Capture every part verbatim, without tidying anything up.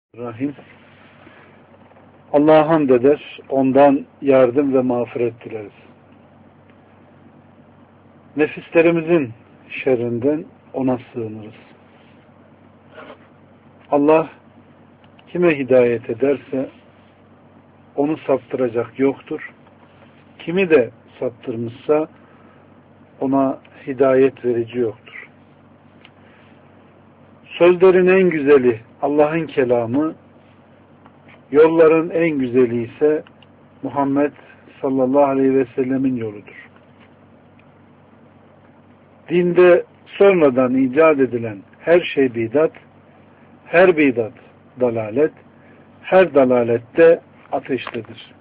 Rahim. Allah'a hamd eder, ondan yardım ve mağfiret dileriz. Nefislerimizin şerrinden ona sığınırız. Allah kime hidayet ederse onu saptıracak yoktur. Kimi de saptırmışsa ona hidayet verici yoktur. Sözlerin en güzeli Allah'ın kelamı, yolların en güzeli ise Muhammed sallallahu aleyhi ve sellemin yoludur. Dinde sonradan icat edilen her şey bidat, her bidat dalalet, her dalalette ateştedir.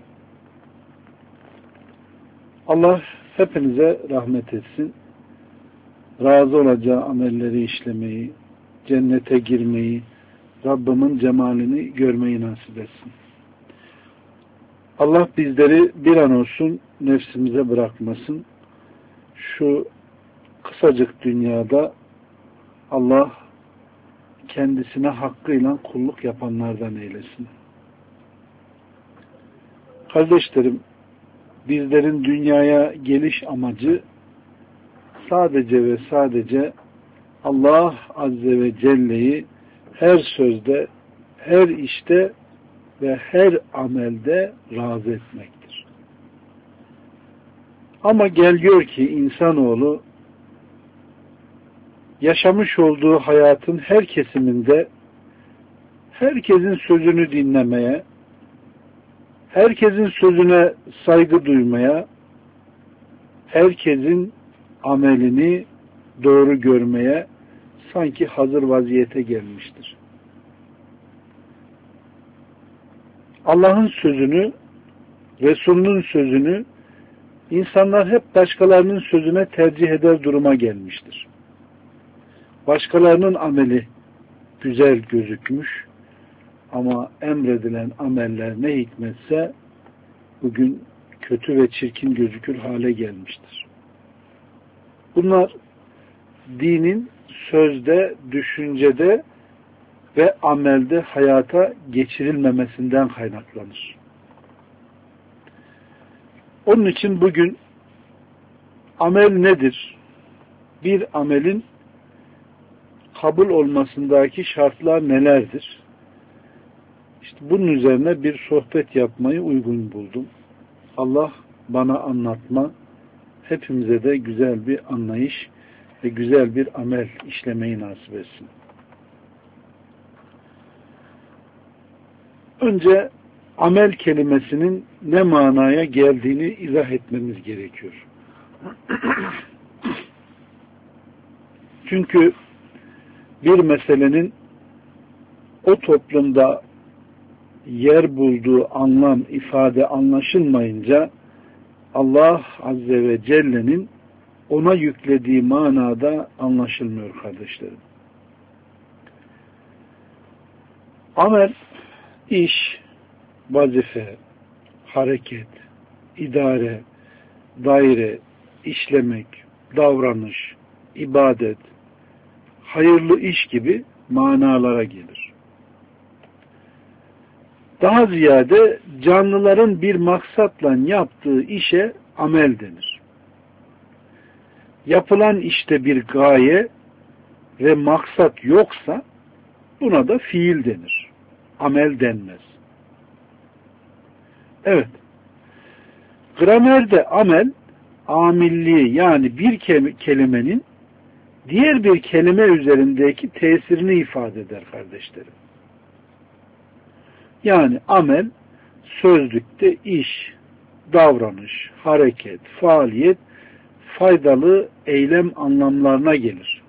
Allah hepinize rahmet etsin. Razı olacağı amelleri işlemeyi, cennete girmeyi, Rabbimin cemalini görmeyi nasip etsin. Allah bizleri bir an olsun nefsimize bırakmasın. Şu kısacık dünyada Allah kendisine hakkıyla kulluk yapanlardan eylesin. Kardeşlerim, bizlerin dünyaya geliş amacı sadece ve sadece Allah Azze ve Celle'yi her sözde, her işte ve her amelde razı etmektir. Ama gel gör ki insanoğlu yaşamış olduğu hayatın her kesiminde herkesin sözünü dinlemeye, herkesin sözüne saygı duymaya, herkesin amelini doğru görmeye sanki hazır vaziyete gelmiştir. Allah'ın sözünü, Resulünün sözünü insanlar hep başkalarının sözüne tercih eder duruma gelmiştir. Başkalarının ameli güzel gözükmüş ama emredilen ameller ne hikmetse bugün kötü ve çirkin gözükür hale gelmiştir. Bunlar dinin sözde, düşüncede ve amelde hayata geçirilmemesinden kaynaklanır. Onun için bugün amel nedir? Bir amelin kabul olmasındaki şartlar nelerdir? İşte bunun üzerine bir sohbet yapmayı uygun buldum. Allah bana anlatma, hepimize de güzel bir anlayış ve güzel bir amel işlemeyi nasip etsin. Önce amel kelimesinin ne manaya geldiğini izah etmemiz gerekiyor. Çünkü bir meselenin o toplumda yer bulduğu anlam, ifade anlaşılmayınca Allah Azze ve Celle'nin ona yüklediği manada anlaşılmıyor kardeşlerim. Amel, iş, vazife, hareket, idare, daire, işlemek, davranış, ibadet, hayırlı iş gibi manalara gelir. Daha ziyade canlıların bir maksatla yaptığı işe amel denir. Yapılan işte bir gaye ve maksat yoksa buna da fiil denir. Amel denmez. Evet. Gramerde amel, amilliği yani bir kelimenin diğer bir kelime üzerindeki tesirini ifade eder kardeşlerim. Yani amel, sözlükte iş, davranış, hareket, faaliyet, faydalı eylem anlamlarına gelir.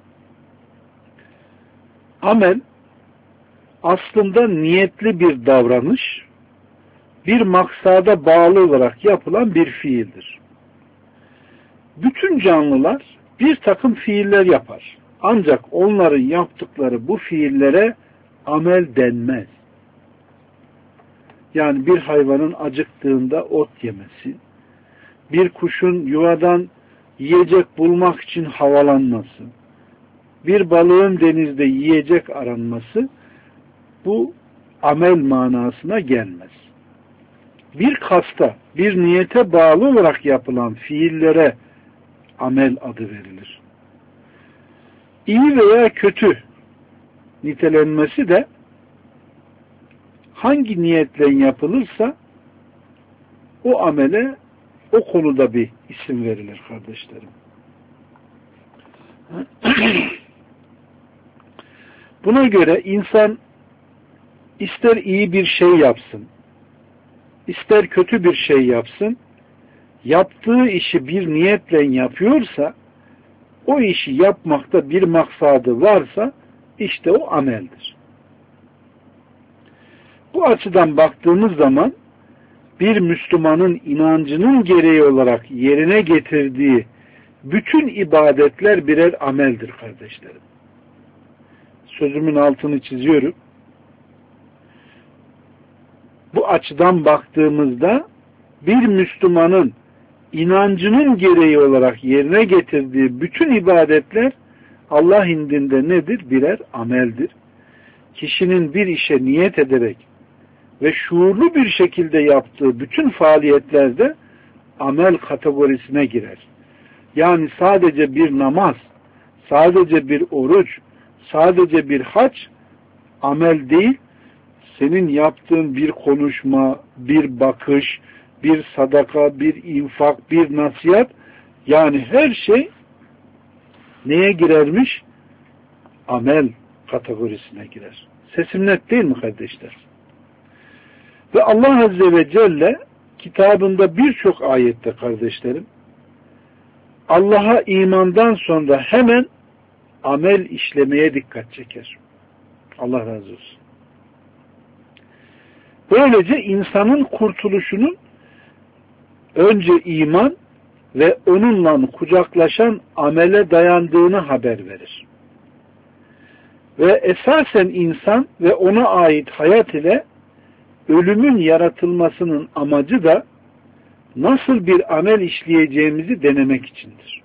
Amel, aslında niyetli bir davranış, bir maksada bağlı olarak yapılan bir fiildir. Bütün canlılar bir takım fiiller yapar. Ancak onların yaptıkları bu fiillere amel denmez. Yani bir hayvanın acıktığında ot yemesi, bir kuşun yuvadan yiyecek bulmak için havalanması, bir balığın denizde yiyecek aranması, bu amel manasına gelmez. Bir kasta, bir niyete bağlı olarak yapılan fiillere amel adı verilir. İyi veya kötü nitelenmesi de hangi niyetle yapılırsa o amele o konuda bir isim verilir kardeşlerim. Buna göre insan ister iyi bir şey yapsın, ister kötü bir şey yapsın, yaptığı işi bir niyetle yapıyorsa, o işi yapmakta bir maksadı varsa, işte o ameldir. Bu açıdan baktığımız zaman, bir Müslümanın inancının gereği olarak yerine getirdiği bütün ibadetler birer ameldir kardeşlerim. Sözümün altını çiziyorum. Bu açıdan baktığımızda bir Müslümanın inancının gereği olarak yerine getirdiği bütün ibadetler Allah indinde nedir? Birer ameldir. Kişinin bir işe niyet ederek ve şuurlu bir şekilde yaptığı bütün faaliyetlerde amel kategorisine girer. Yani sadece bir namaz, sadece bir oruç, sadece bir hac amel değil, senin yaptığın bir konuşma, bir bakış, bir sadaka, bir infak, bir nasihat, yani her şey neye girermiş? Amel kategorisine girer. Sesim net değil mi kardeşler? Ve Allah Azze ve Celle kitabında birçok ayette kardeşlerim, Allah'a imandan sonra hemen amel işlemeye dikkat çeker. Allah razı olsun. Böylece insanın kurtuluşunun önce iman ve onunla kucaklaşan amele dayandığını haber verir. Ve esasen insan ve ona ait hayat ile ölümün yaratılmasının amacı da nasıl bir amel işleyeceğimizi denemek içindir.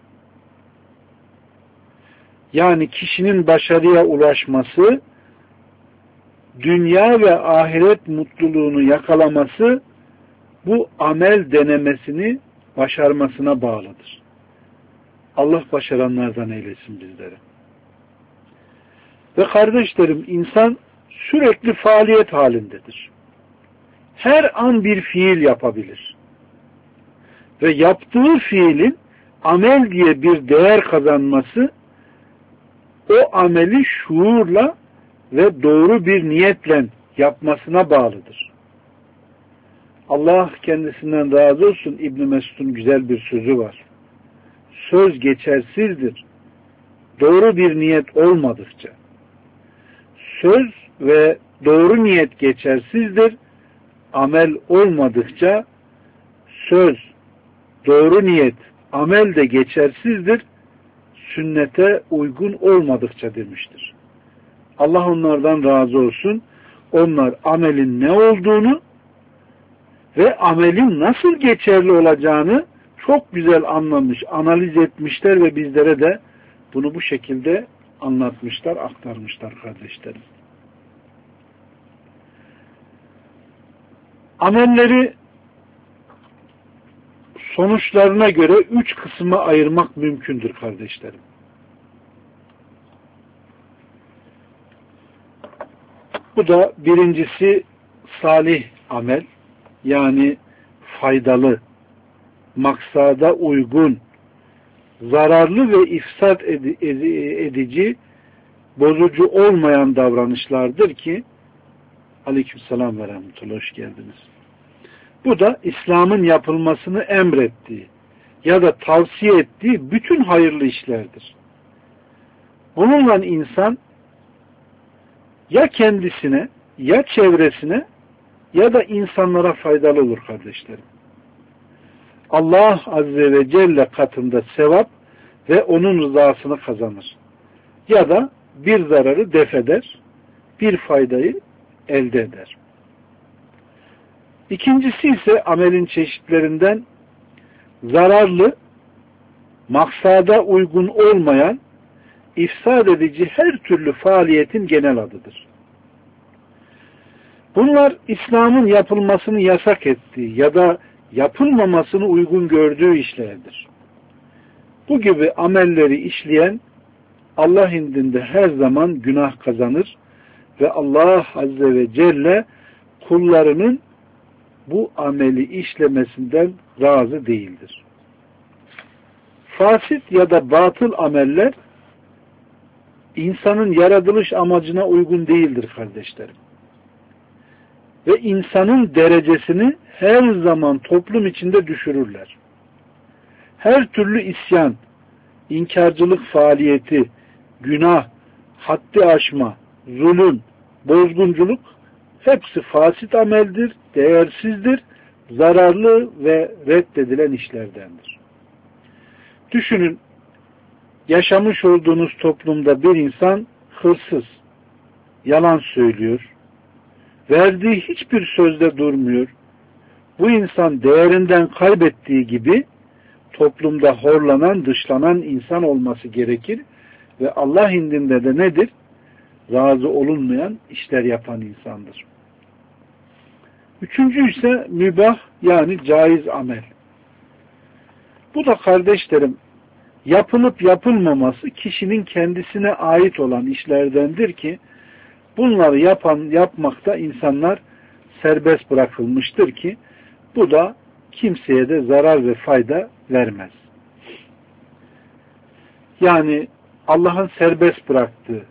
Yani kişinin başarıya ulaşması, dünya ve ahiret mutluluğunu yakalaması, bu amel denemesini başarmasına bağlıdır. Allah başaranlardan eylesin bizleri. Ve kardeşlerim, insan sürekli faaliyet halindedir. Her an bir fiil yapabilir. Ve yaptığı fiilin amel diye bir değer kazanması, o ameli şuurla ve doğru bir niyetle yapmasına bağlıdır. Allah kendisinden razı olsun, İbn Mesud'un güzel bir sözü var. Söz geçersizdir, doğru bir niyet olmadıkça. Söz ve doğru niyet geçersizdir, amel olmadıkça. Söz, doğru niyet, amel de geçersizdir, sünnete uygun olmadıkça demiştir. Allah onlardan razı olsun. Onlar amelin ne olduğunu ve amelin nasıl geçerli olacağını çok güzel anlamış, analiz etmişler ve bizlere de bunu bu şekilde anlatmışlar, aktarmışlar kardeşlerim. Amelleri sonuçlarına göre üç kısma ayırmak mümkündür kardeşlerim. Bu da birincisi salih amel, yani faydalı, maksada uygun, zararlı ve ifsad edici, bozucu olmayan davranışlardır ki, aleykümselam ve rahmetullah, hoş geldiniz. Bu da İslam'ın yapılmasını emrettiği ya da tavsiye ettiği bütün hayırlı işlerdir. Bununla insan ya kendisine, ya çevresine, ya da insanlara faydalı olur kardeşlerim. Allah Azze ve Celle katında sevap ve onun rızasını kazanır. Ya da bir zararı def eder, bir faydayı elde eder. İkincisi ise amelin çeşitlerinden zararlı, maksada uygun olmayan, ifsad edici her türlü faaliyetin genel adıdır. Bunlar İslam'ın yapılmasını yasak ettiği ya da yapılmamasını uygun gördüğü işlerdir. Bu gibi amelleri işleyen Allah indinde her zaman günah kazanır ve Allah Azze ve Celle kullarının bu ameli işlemesinden razı değildir. Fasit ya da batıl ameller insanın yaratılış amacına uygun değildir kardeşlerim. Ve insanın derecesini her zaman toplum içinde düşürürler. Her türlü isyan, inkarcılık faaliyeti, günah, haddi aşma, zulüm, bozgunculuk hepsi fasit ameldir, değersizdir, zararlı ve reddedilen işlerdendir. Düşünün, yaşamış olduğunuz toplumda bir insan hırsız, yalan söylüyor, verdiği hiçbir sözde durmuyor. Bu insan değerinden kaybettiği gibi toplumda horlanan, dışlanan insan olması gerekir ve Allah indinde de nedir? Razı olunmayan işler yapan insandır. Üçüncü ise mübah yani caiz amel. Bu da kardeşlerim yapılıp yapılmaması kişinin kendisine ait olan işlerdendir ki bunları yapan yapmakta insanlar serbest bırakılmıştır ki bu da kimseye de zarar ve fayda vermez. Yani Allah'ın serbest bıraktığı,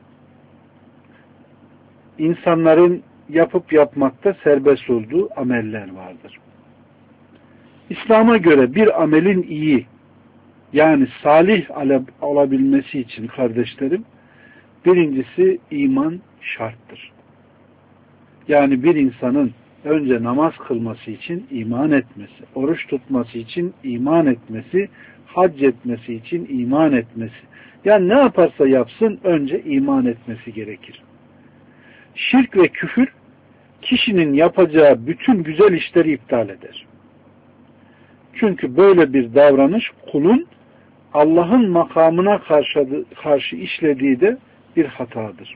insanların yapıp yapmakta serbest olduğu ameller vardır. İslam'a göre bir amelin iyi, yani salih olabilmesi için kardeşlerim, birincisi iman şarttır. Yani bir insanın önce namaz kılması için iman etmesi, oruç tutması için iman etmesi, hac etmesi için iman etmesi. Yani ne yaparsa yapsın önce iman etmesi gerekir. Şirk ve küfür kişinin yapacağı bütün güzel işleri iptal eder. Çünkü böyle bir davranış kulun Allah'ın makamına karşı, karşı işlediği de bir hatadır.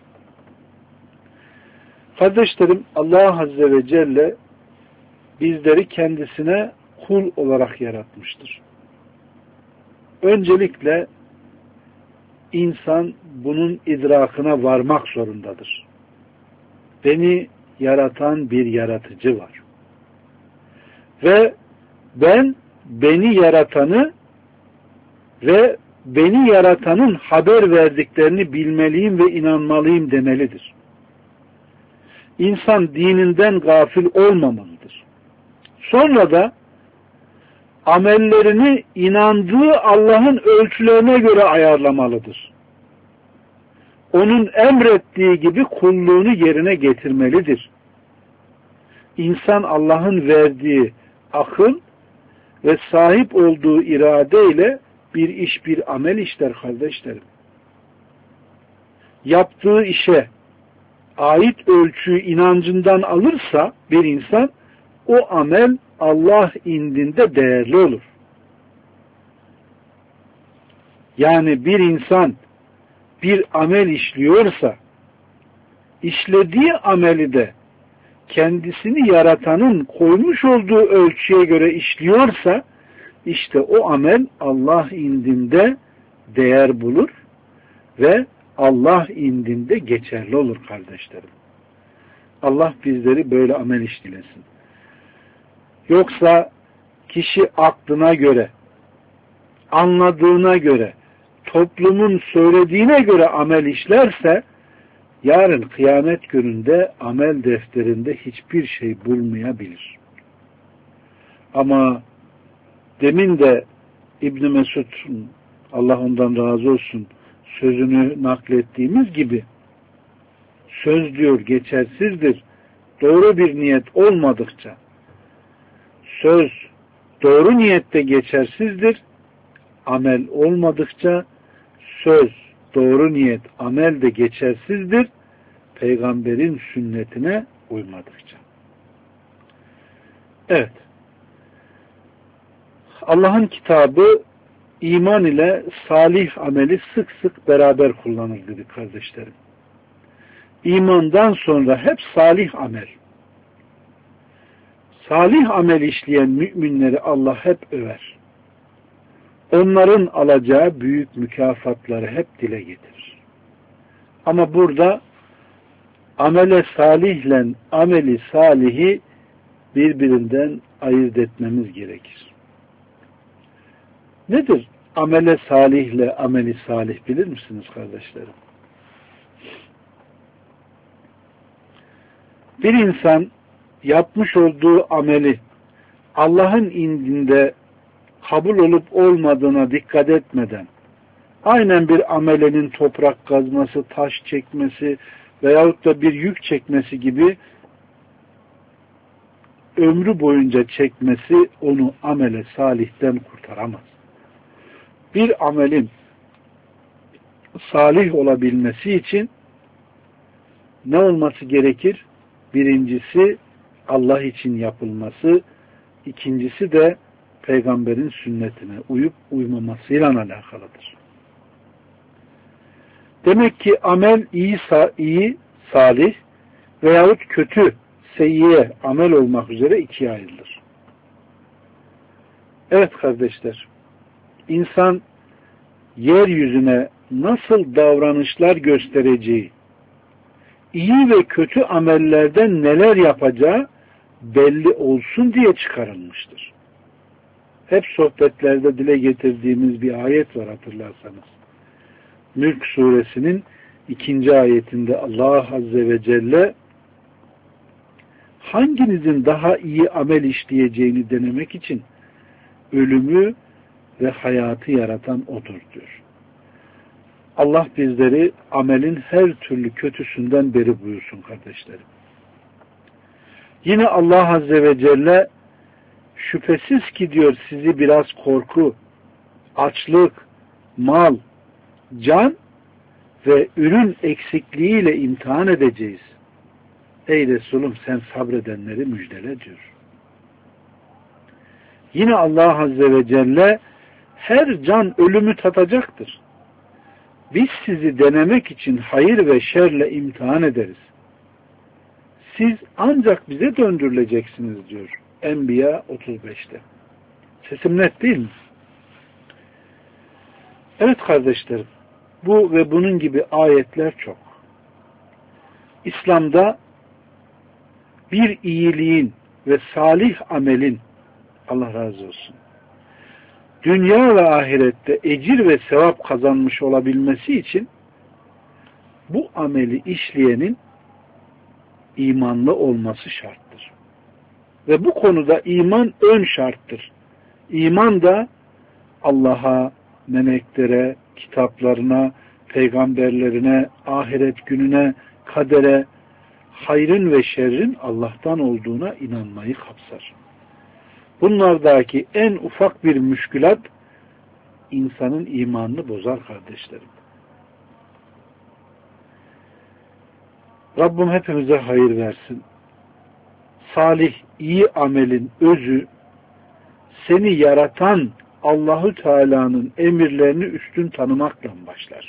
Kardeşlerim, Allah Azze ve Celle bizleri kendisine kul olarak yaratmıştır. Öncelikle insan bunun idrakına varmak zorundadır. Beni yaratan bir yaratıcı var. Ve ben beni yaratanı ve beni yaratanın haber verdiklerini bilmeliyim ve inanmalıyım demelidir. İnsan dininden gafil olmamalıdır. Sonra da amellerini inandığı Allah'ın ölçülerine göre ayarlamalıdır. Onun emrettiği gibi kulluğunu yerine getirmelidir. İnsan Allah'ın verdiği akıl ve sahip olduğu iradeyle bir iş, bir amel işler kardeşlerim. Yaptığı işe ait ölçüyü inancından alırsa bir insan, o amel Allah indinde değerli olur. Yani bir insan bir amel işliyorsa, işlediği ameli de kendisini yaratanın koymuş olduğu ölçüye göre işliyorsa, işte o amel Allah indinde değer bulur ve Allah indinde geçerli olur kardeşlerim. Allah bizleri böyle amel işlesin. Yoksa kişi aklına göre, anladığına göre, toplumun söylediğine göre amel işlerse, yarın kıyamet gününde amel defterinde hiçbir şey bulmayabilir. Ama demin de İbn Mesud, Allah ondan razı olsun, sözünü naklettiğimiz gibi, söz diyor geçersizdir, doğru bir niyet olmadıkça, söz doğru niyette geçersizdir, amel olmadıkça, söz doğru niyet, amel de geçersizdir, peygamberin sünnetine uymadıkça. Evet. Allah'ın kitabı iman ile salih ameli sık sık beraber kullanır dedi kardeşlerim. İmandan sonra hep salih amel. salih amel işleyen müminleri Allah hep över. Onların alacağı büyük mükafatları hep dile getirir. Ama burada amele salihle ameli salihi birbirinden ayırt etmemiz gerekir. Nedir amele salihle ameli salih bilir misiniz kardeşlerim? Bir insan yapmış olduğu ameli Allah'ın indinde kabul olup olmadığına dikkat etmeden aynen bir amelenin toprak kazması, taş çekmesi veyahut da bir yük çekmesi gibi ömrü boyunca çekmesi onu amele salihten kurtaramaz. Bir amelin salih olabilmesi için ne olması gerekir? Birincisi Allah için yapılması, ikincisi de peygamberin sünnetine uyup uymamasıyla alakalıdır. Demek ki amel iyi, iyi salih veyahut kötü, seyyiye amel olmak üzere ikiye ayrılır. Evet kardeşler, insan yeryüzüne nasıl davranışlar göstereceği, iyi ve kötü amellerden neler yapacağı belli olsun diye çıkarılmıştır. Hep sohbetlerde dile getirdiğimiz bir ayet var hatırlarsanız. Mülk suresinin ikinci ayetinde Allah Azze ve Celle hanginizin daha iyi amel işleyeceğini denemek için ölümü ve hayatı yaratan odur diyor. Allah bizleri amelin her türlü kötüsünden beri buyursun kardeşlerim. Yine Allah Azze ve Celle şüphesiz ki diyor sizi biraz korku, açlık, mal, can ve ürün eksikliğiyle imtihan edeceğiz. Ey Resulüm sen sabredenleri müjdele diyor. Yine Allah Azze ve Celle her can ölümü tadacaktır. Biz sizi denemek için hayır ve şerle imtihan ederiz. Siz ancak bize döndürüleceksiniz diyor. Enbiya otuz beşte. Sesim net değil mi? Evet kardeşlerim, bu ve bunun gibi ayetler çok. İslam'da bir iyiliğin ve salih amelin, Allah razı olsun, dünya ve ahirette ecir ve sevap kazanmış olabilmesi için bu ameli işleyenin imanlı olması şarttır. Ve bu konuda iman ön şarttır. İman da Allah'a, meleklere, kitaplarına, peygamberlerine, ahiret gününe, kadere, hayrın ve şerrin Allah'tan olduğuna inanmayı kapsar. Bunlardaki en ufak bir müşkülat insanın imanını bozar kardeşlerim. Rabbim hepimize hayır versin. Salih, iyi amelin özü seni yaratan Allahu Teala'nın emirlerini üstün tanımakla başlar.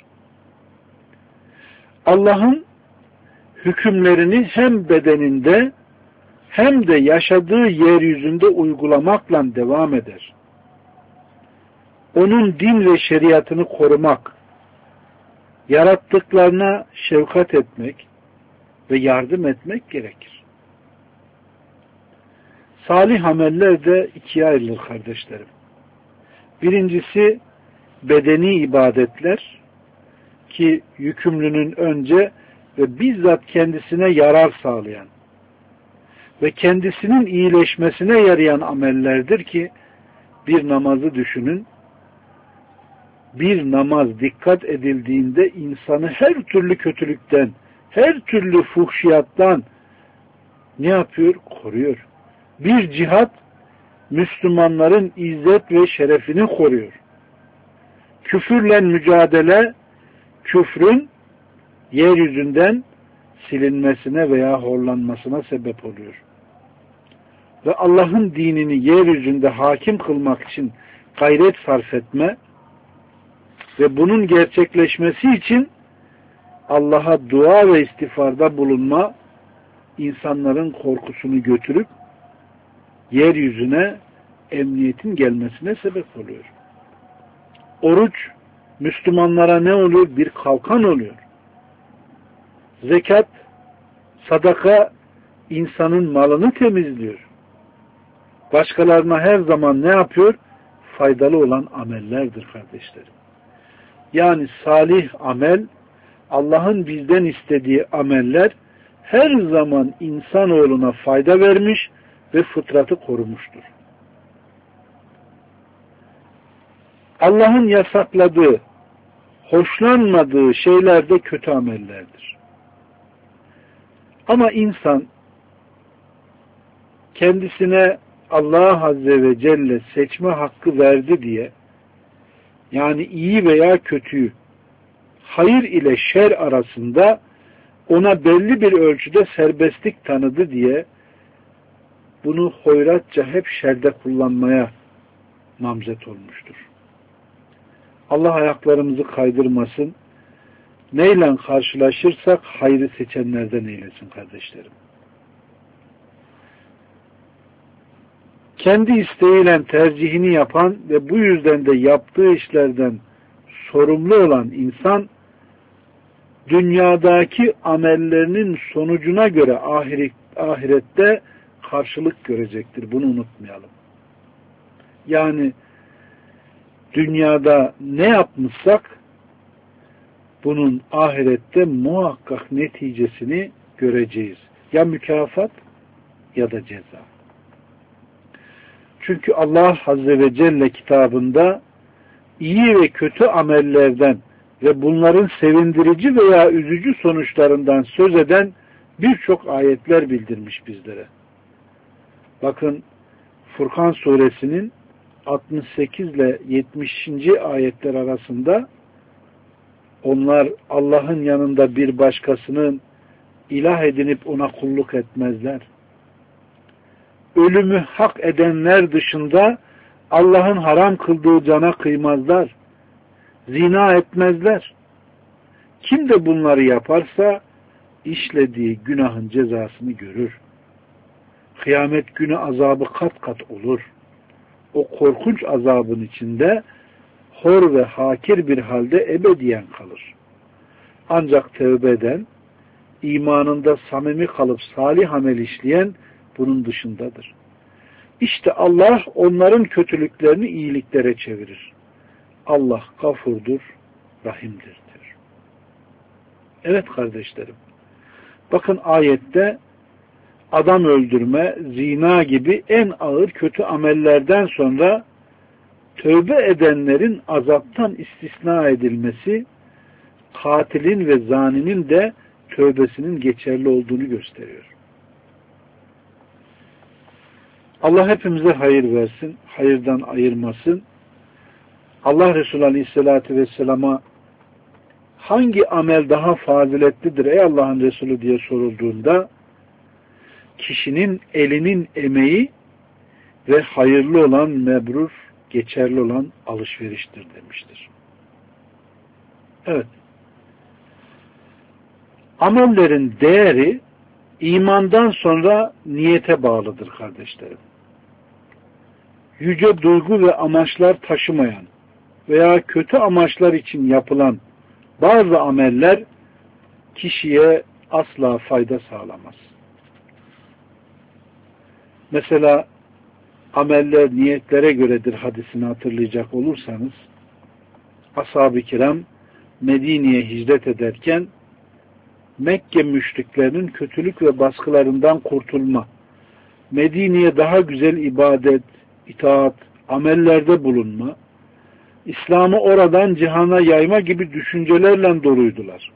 Allah'ın hükümlerini hem bedeninde hem de yaşadığı yeryüzünde uygulamakla devam eder. Onun din ve şeriatını korumak, yarattıklarına şefkat etmek ve yardım etmek gerekir. Salih ameller de ikiye ayrılır kardeşlerim. Birincisi bedeni ibadetler ki yükümlünün önce ve bizzat kendisine yarar sağlayan ve kendisinin iyileşmesine yarayan amellerdir ki bir namazı düşünün. Bir namaz dikkat edildiğinde insanı her türlü kötülükten, her türlü fuhşiyattan ne yapıyor? Koruyor. Bir cihat Müslümanların izzet ve şerefini koruyor. Küfürle mücadele, küfrün yeryüzünden silinmesine veya horlanmasına sebep oluyor. Ve Allah'ın dinini yeryüzünde hakim kılmak için gayret sarf etme ve bunun gerçekleşmesi için Allah'a dua ve istiğfarda bulunma insanların korkusunu götürüp yeryüzüne emniyetin gelmesine sebep oluyor. Oruç Müslümanlara ne oluyor? Bir kalkan oluyor. Zekat, sadaka insanın malını temizliyor. Başkalarına her zaman ne yapıyor? Faydalı olan amellerdir kardeşlerim. Yani salih amel, Allah'ın bizden istediği ameller her zaman insanoğluna fayda vermiş ve fıtratı korumuştur. Allah'ın yasakladığı, hoşlanmadığı şeyler de kötü amellerdir. Ama insan kendisine Allah Azze ve Celle seçme hakkı verdi diye, yani iyi veya kötüyü, hayır ile şer arasında ona belli bir ölçüde serbestlik tanıdı diye bunu hoyratça hep şerde kullanmaya namzet olmuştur. Allah ayaklarımızı kaydırmasın. Neyle karşılaşırsak hayrı seçenlerden eylesin kardeşlerim. Kendi isteğiyle tercihini yapan ve bu yüzden de yaptığı işlerden sorumlu olan insan, dünyadaki amellerinin sonucuna göre ahiret, ahirette karşılık görecektir. Bunu unutmayalım. Yani dünyada ne yapmışsak bunun ahirette muhakkak neticesini göreceğiz. Ya mükafat ya da ceza. Çünkü Allah Azze ve Celle kitabında iyi ve kötü amellerden ve bunların sevindirici veya üzücü sonuçlarından söz eden birçok ayetler bildirmiş bizlere. Bakın Furkan suresinin altmış sekiz ile yetmişinci ayetler arasında onlar Allah'ın yanında bir başkasının ilah edinip ona kulluk etmezler. Ölümü hak edenler dışında Allah'ın haram kıldığı cana kıymazlar. Zina etmezler. Kim de bunları yaparsa işlediği günahın cezasını görür. Kıyamet günü azabı kat kat olur. O korkunç azabın içinde hor ve hakir bir halde ebediyen kalır. Ancak tevbe eden, imanında samimi kalıp salih amel işleyen bunun dışındadır. İşte Allah onların kötülüklerini iyiliklere çevirir. Allah gafurdur, rahimdir diyor. Evet kardeşlerim, bakın ayette adam öldürme, zina gibi en ağır kötü amellerden sonra tövbe edenlerin azaptan istisna edilmesi, katilin ve zaninin de tövbesinin geçerli olduğunu gösteriyor. Allah hepimize hayır versin, hayırdan ayırmasın. Allah Resulü Aleyhisselatü Vesselam'a hangi amel daha faziletlidir ey Allah'ın Resulü diye sorulduğunda kişinin elinin emeği ve hayırlı olan mebrur, geçerli olan alışveriştir demiştir. Evet. Amellerin değeri imandan sonra niyete bağlıdır kardeşlerim. Yüce duygu ve amaçlar taşımayan veya kötü amaçlar için yapılan bazı ameller kişiye asla fayda sağlamaz. Mesela ameller niyetlere göredir hadisini hatırlayacak olursanız, ashab-ı kiram Medine'ye hicret ederken Mekke müşriklerinin kötülük ve baskılarından kurtulma, Medine'ye daha güzel ibadet, itaat, amellerde bulunma, İslam'ı oradan cihana yayma gibi düşüncelerle doluydular.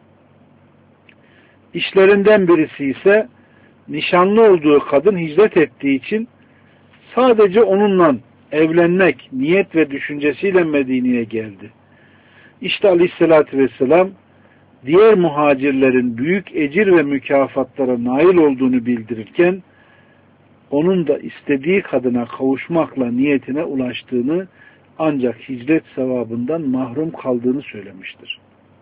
İşlerinden birisi ise nişanlı olduğu kadın hicret ettiği için sadece onunla evlenmek niyet ve düşüncesiyle Medine'ye geldi. İşte Aleyhisselatü Vesselam diğer muhacirlerin büyük ecir ve mükafatlara nail olduğunu bildirirken onun da istediği kadına kavuşmakla niyetine ulaştığını ancak hicret sevabından mahrum kaldığını söylemiştir.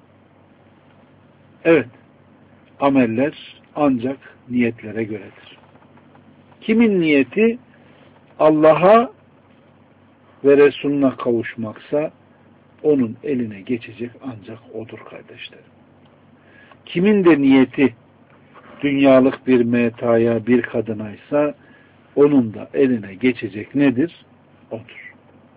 Evet, ameller ancak niyetlere göredir. Kimin niyeti Allah'a ve Resulüne kavuşmaksa onun eline geçecek ancak odur kardeşlerim. Kimin de niyeti dünyalık bir metaya, bir kadınaysa onun da eline geçecek nedir? Odur.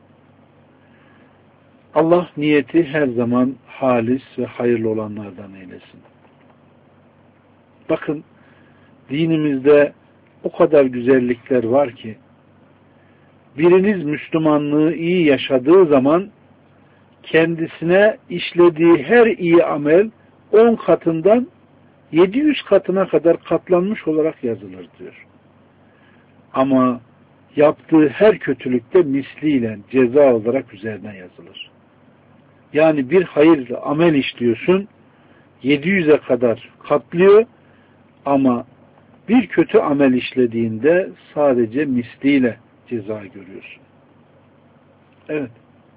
Allah niyeti her zaman halis ve hayırlı olanlardan eylesin. Bakın, dinimizde o kadar güzellikler var ki, biriniz Müslümanlığı iyi yaşadığı zaman kendisine işlediği her iyi amel on katından yedi yüz katına kadar katlanmış olarak yazılır diyor. Ama yaptığı her kötülükte misliyle ceza olarak üzerine yazılır. Yani bir hayırlı amel işliyorsun, yedi yüze kadar katlıyor ama bir kötü amel işlediğinde sadece misliyle ceza görüyorsun. Evet.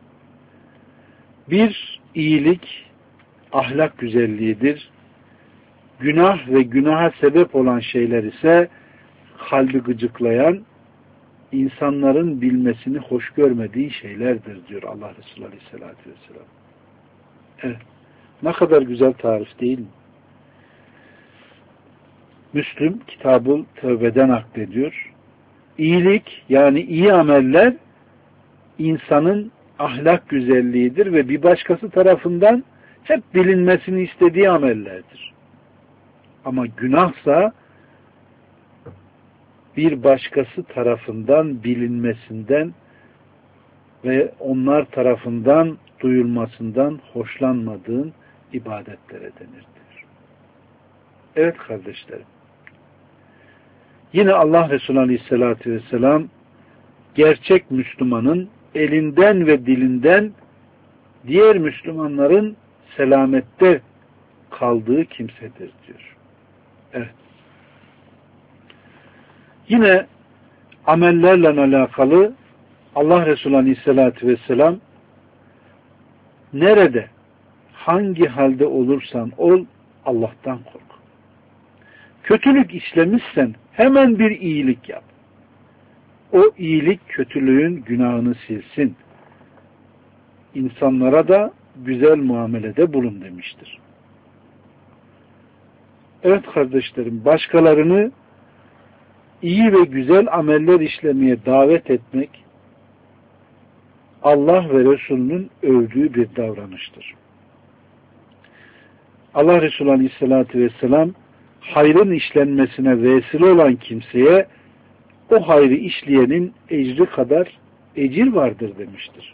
Bir iyilik ahlak güzelliğidir. Günah ve günaha sebep olan şeyler ise kalbi gıcıklayan, insanların bilmesini hoş görmediği şeylerdir diyor Allah Resulü Aleyhisselatü Vesselam. Evet. Ne kadar güzel tarif değil mi? Müslüm Kitab-ı Tevbe'den naklediyor. İyilik yani iyi ameller insanın ahlak güzelliğidir ve bir başkası tarafından hep bilinmesini istediği amellerdir. Ama günahsa bir başkası tarafından bilinmesinden ve onlar tarafından duyulmasından hoşlanmadığın ibadetlere denir. Evet kardeşlerim. Yine Allah Resulü Aleyhisselatü Vesselam gerçek Müslümanın elinden ve dilinden diğer Müslümanların selamette kaldığı kimsedir diyor. Evet. Yine amellerle alakalı Allah Resulü Aleyhisselatü Vesselam nerede, hangi halde olursan ol Allah'tan kork. Kötülük işlemişsen hemen bir iyilik yap. O iyilik kötülüğün günahını silsin. İnsanlara da güzel muamelede bulun demiştir. Evet kardeşlerim, başkalarını iyi ve güzel ameller işlemeye davet etmek Allah ve Resulünün övdüğü bir davranıştır. Allah Resulü Aleyhisselatü Vesselam hayrın işlenmesine vesile olan kimseye o hayrı işleyenin ecri kadar ecir vardır demiştir.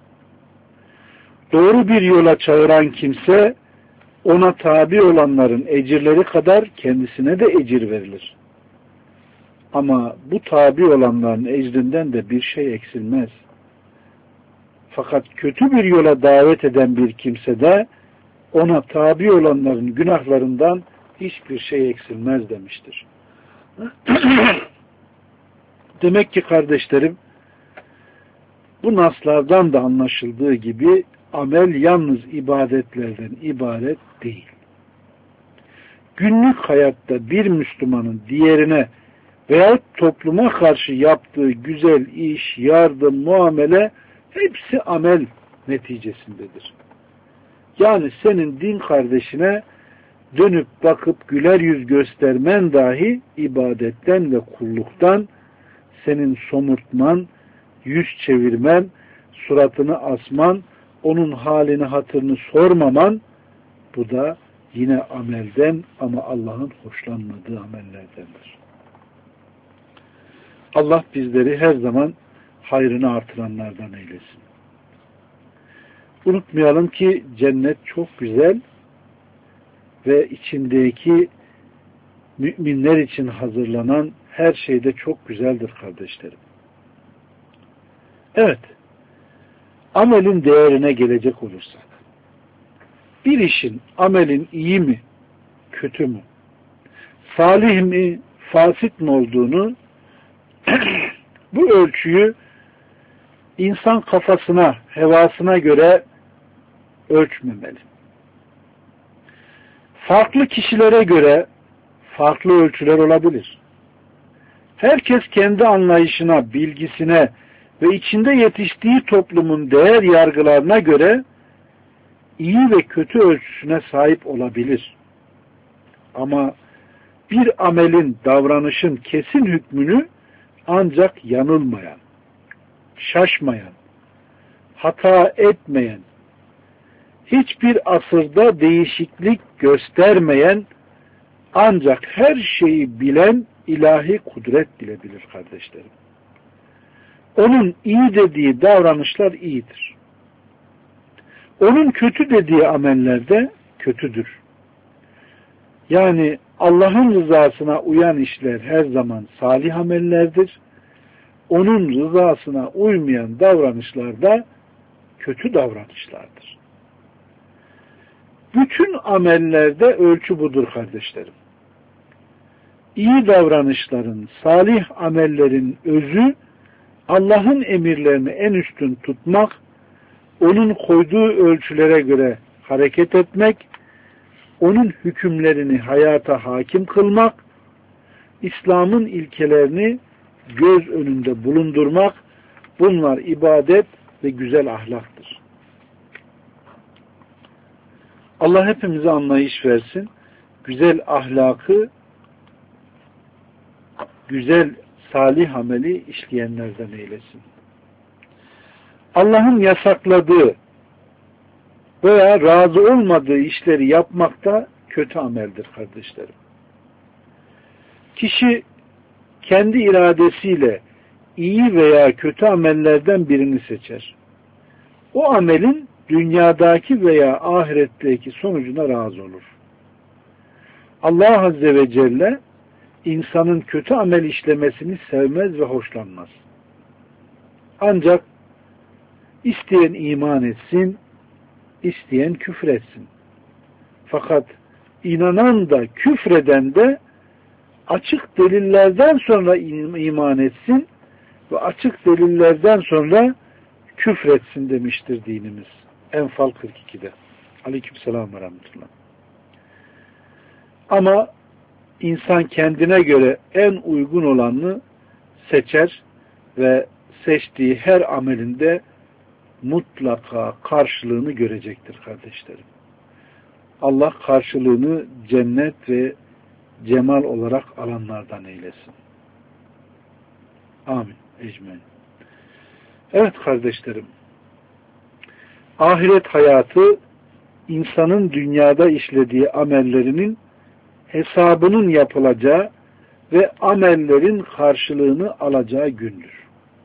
Doğru bir yola çağıran kimse ona tabi olanların ecirleri kadar kendisine de ecir verilir. Ama bu tabi olanların ecrinden de bir şey eksilmez. Fakat kötü bir yola davet eden bir kimse de ona tabi olanların günahlarından hiçbir şey eksilmez demiştir. Demek ki kardeşlerim, bu naslardan da anlaşıldığı gibi amel yalnız ibadetlerden ibaret değil. Günlük hayatta bir Müslümanın diğerine veyahut topluma karşı yaptığı güzel iş, yardım, muamele hepsi amel neticesindedir. Yani senin din kardeşine dönüp bakıp güler yüz göstermen dahi ibadetten ve kulluktan, senin somurtman, yüz çevirmen, suratını asman, onun halini hatırını sormaman, bu da yine amelden ama Allah'ın hoşlanmadığı amellerdendir. Allah bizleri her zaman hayrını artıranlardan eylesin. Unutmayalım ki cennet çok güzel ve içindeki müminler için hazırlanan her şeyde çok güzeldir kardeşlerim. Evet, amelin değerine gelecek olursak, bir işin, amelin iyi mi, kötü mü, salih mi, fasit mi olduğunu bu ölçüyü insan kafasına, hevasına göre ölçmemeli. Farklı kişilere göre farklı ölçüler olabilir. Herkes kendi anlayışına, bilgisine ve içinde yetiştiği toplumun değer yargılarına göre iyi ve kötü ölçüsüne sahip olabilir. Ama bir amelin, davranışın kesin hükmünü ancak yanılmayan, şaşmayan, hata etmeyen, hiçbir asırda değişiklik göstermeyen, ancak her şeyi bilen ilahi kudret bilebilir kardeşlerim. Onun iyi dediği davranışlar iyidir. Onun kötü dediği ameller de kötüdür. Yani Allah'ın rızasına uyan işler her zaman salih amellerdir. Onun rızasına uymayan davranışlar da kötü davranışlardır. Bütün amellerde ölçü budur kardeşlerim. İyi davranışların, salih amellerin özü Allah'ın emirlerini en üstün tutmak, onun koyduğu ölçülere göre hareket etmek, onun hükümlerini hayata hakim kılmak, İslam'ın ilkelerini göz önünde bulundurmak, bunlar ibadet ve güzel ahlaktır. Allah hepimize anlayış versin, güzel ahlakı, güzel salih ameli işleyenlerden eylesin. Allah'ın yasakladığı veya razı olmadığı işleri yapmak da kötü ameldir kardeşlerim. Kişi kendi iradesiyle iyi veya kötü amellerden birini seçer. O amelin dünyadaki veya ahiretteki sonucuna razı olur. Allah Azze ve Celle insanın kötü amel işlemesini sevmez ve hoşlanmaz. Ancak isteyen iman etsin, isteyen küfür etsin. Fakat inanan da küfreden de açık delillerden sonra iman etsin ve açık delillerden sonra küfretsin demiştir dinimiz. Enfal kırk iki'de. Aleykümselam ve rahmetullah. Ama insan kendine göre en uygun olanını seçer ve seçtiği her amelinde mutlaka karşılığını görecektir kardeşlerim. Allah karşılığını cennet ve cemal olarak alanlardan eylesin. Amin. Ecmaîn. Evet kardeşlerim, ahiret hayatı insanın dünyada işlediği amellerinin hesabının yapılacağı ve amellerin karşılığını alacağı gündür.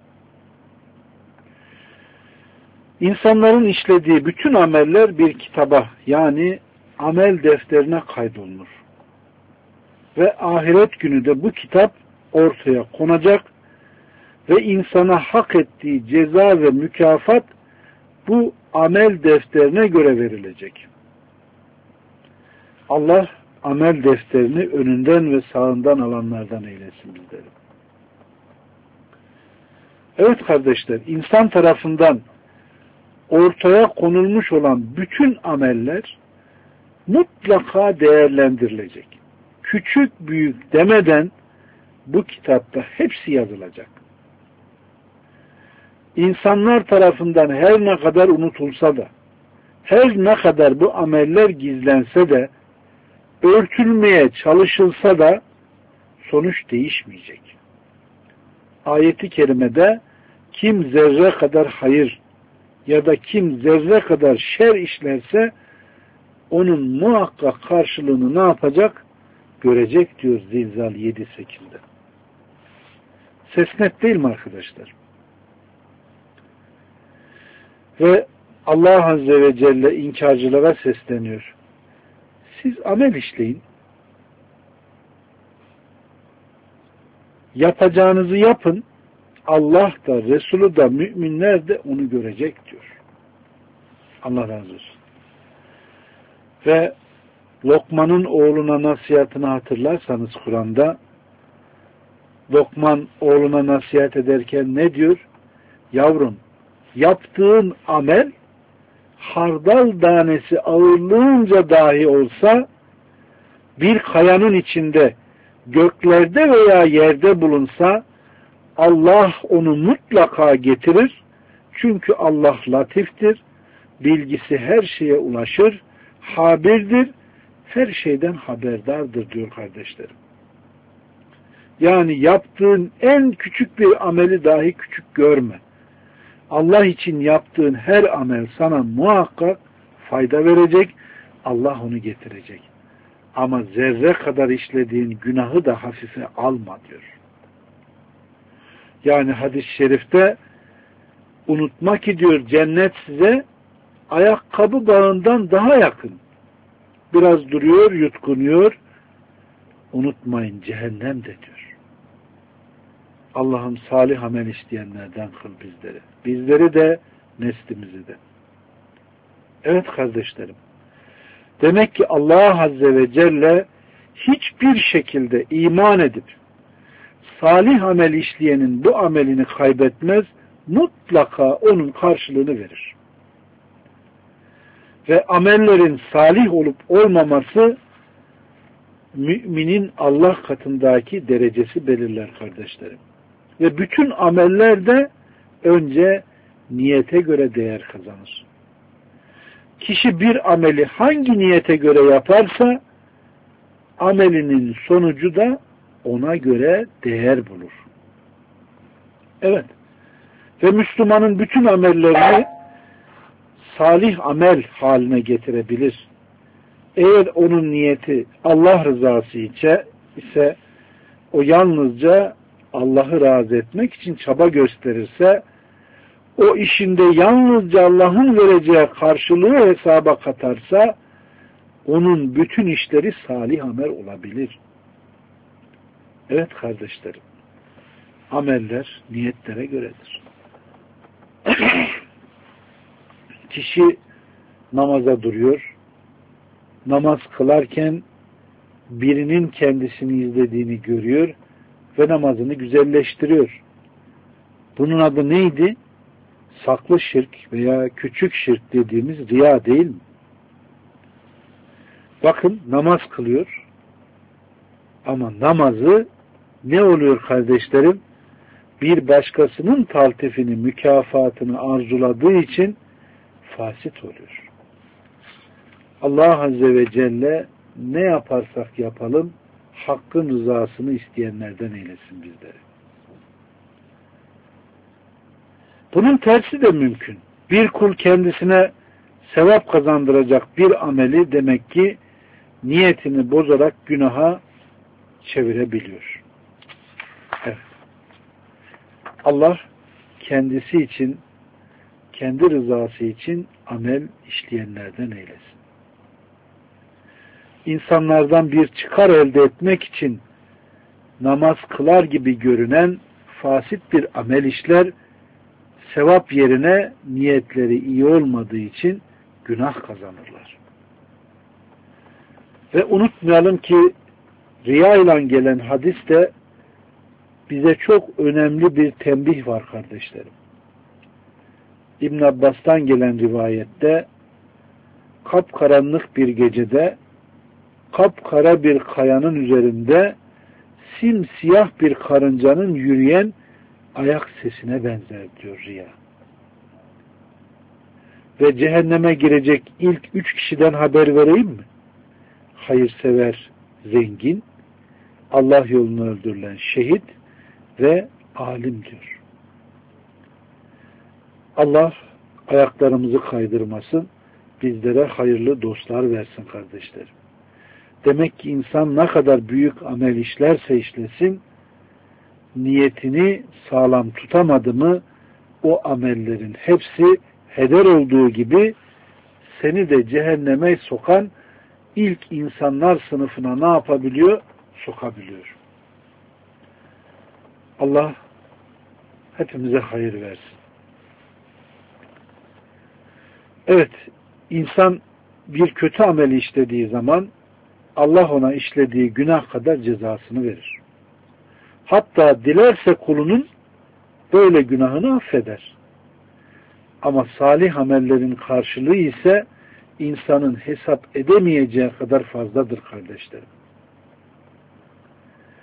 İnsanların işlediği bütün ameller bir kitaba, yani amel defterine kaydolunur. Ve ahiret günü de bu kitap ortaya konacak ve insana hak ettiği ceza ve mükafat bu amel defterine göre verilecek. Allah amel defterini önünden ve sağından alanlardan eylesin bizleri. Evet kardeşler, insan tarafından ortaya konulmuş olan bütün ameller mutlaka değerlendirilecek. Küçük büyük demeden bu kitapta hepsi yazılacak. İnsanlar tarafından her ne kadar unutulsa da, her ne kadar bu ameller gizlense de, örtülmeye çalışılsa da sonuç değişmeyecek. Ayet-i kerimede kim zerre kadar hayır ya da kim zerre kadar şer işlerse onun muhakkak karşılığını ne yapacak? Görecek diyor Zilzal yedi sekiz'de. Ses net değil mi arkadaşlar? Ve Allah Azze ve Celle inkarcılara sesleniyor. Siz amel işleyin. Yapacağınızı yapın. Allah da, Resulü da, müminler de onu görecek diyor. Allah razı olsun. Ve Lokman'ın oğluna nasihatını hatırlarsanız Kur'an'da, Lokman oğluna nasihat ederken ne diyor? Yavrum, yaptığın amel hardal tanesi ağırlığınca dahi olsa bir kayanın içinde göklerde veya yerde bulunsa Allah onu mutlaka getirir. Çünkü Allah latiftir, bilgisi her şeye ulaşır, habirdir, her şeyden haberdardır diyor kardeşlerim. Yani yaptığın en küçük bir ameli dahi küçük görme. Allah için yaptığın her amel sana muhakkak fayda verecek, Allah onu getirecek. Ama zerre kadar işlediğin günahı da hafife alma diyor. Yani hadis-i şerifte unutma ki diyor cennet size ayakkabı bağından daha yakın. Biraz duruyor, yutkunuyor. Unutmayın cehennem de diyor. Allah'ım salih amel isteyenlerden kıl bizleri. Bizleri de neslimizi de. Evet kardeşlerim. Demek ki Allah Azze ve Celle hiçbir şekilde iman edip salih amel işleyenin bu amelini kaybetmez, mutlaka onun karşılığını verir. Ve amellerin salih olup olmaması müminin Allah katındaki derecesi belirler kardeşlerim. Ve bütün ameller de önce niyete göre değer kazanır. Kişi bir ameli hangi niyete göre yaparsa amelinin sonucu da ona göre değer bulur. Evet. Ve Müslümanın bütün amellerini salih amel haline getirebilir. Eğer onun niyeti Allah rızası ise, ise o yalnızca Allah'ı razı etmek için çaba gösterirse, o işinde yalnızca Allah'ın vereceği karşılığı hesaba katarsa, onun bütün işleri salih amel olabilir. Evet kardeşlerim, ameller niyetlere göredir. Kişi namaza duruyor, namaz kılarken birinin kendisini izlediğini görüyor ve namazını güzelleştiriyor. Bunun adı neydi? Saklı şirk veya küçük şirk dediğimiz riya değil mi? Bakın namaz kılıyor ama namazı ne oluyor kardeşlerim? Bir başkasının taltifini, mükafatını arzuladığı için fasit oluyor. Allah Azze ve Celle ne yaparsak yapalım Hakk'ın rızasını isteyenlerden eylesin bizleri. Bunun tersi de mümkün. Bir kul kendisine sevap kazandıracak bir ameli demek ki niyetini bozarak günaha çevirebiliyor. Evet. Allah kendisi için, kendi rızası için amel işleyenlerden eylesin. İnsanlardan bir çıkar elde etmek için namaz kılar gibi görünen fasit bir amel işler, sevap yerine niyetleri iyi olmadığı için günah kazanırlar. Ve unutmayalım ki riya ile gelen hadiste bize çok önemli bir tembih var kardeşlerim. İbn Abbas'tan gelen rivayette kapkaranlık bir gecede kapkara bir kayanın üzerinde simsiyah bir karıncanın yürüyen ayak sesine benzer diyor riya. Ve cehenneme girecek ilk üç kişiden haber vereyim mi? Hayırsever, zengin, Allah yolunu öldürülen şehit ve alim diyor. Allah ayaklarımızı kaydırmasın, bizlere hayırlı dostlar versin kardeşlerim. Demek ki insan ne kadar büyük amel işlerse işlesin, niyetini sağlam tutamadı mı, o amellerin hepsi heder olduğu gibi seni de cehenneme sokan ilk insanlar sınıfına ne yapabiliyor? Sokabiliyor. Allah hepimize hayır versin. Evet, insan bir kötü ameli işlediği zaman Allah ona işlediği günah kadar cezasını verir. Hatta dilerse kulunun böyle günahını affeder. Ama salih amellerin karşılığı ise insanın hesap edemeyeceği kadar fazladır kardeşlerim.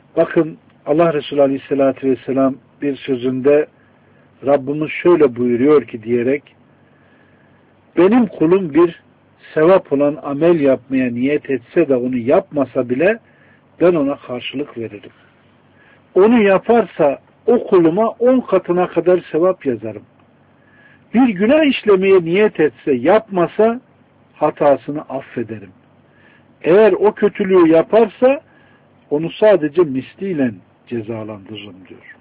Bakın Allah Resulü Aleyhisselatü Vesselam bir sözünde Rabbimiz şöyle buyuruyor ki diyerek, benim kulum bir sevap olan amel yapmaya niyet etse de onu yapmasa bile ben ona karşılık veririm. Onu yaparsa o kuluma on katına kadar sevap yazarım. Bir günah işlemeye niyet etse yapmasa hatasını affederim. Eğer o kötülüğü yaparsa onu sadece misliyle cezalandırırım diyor.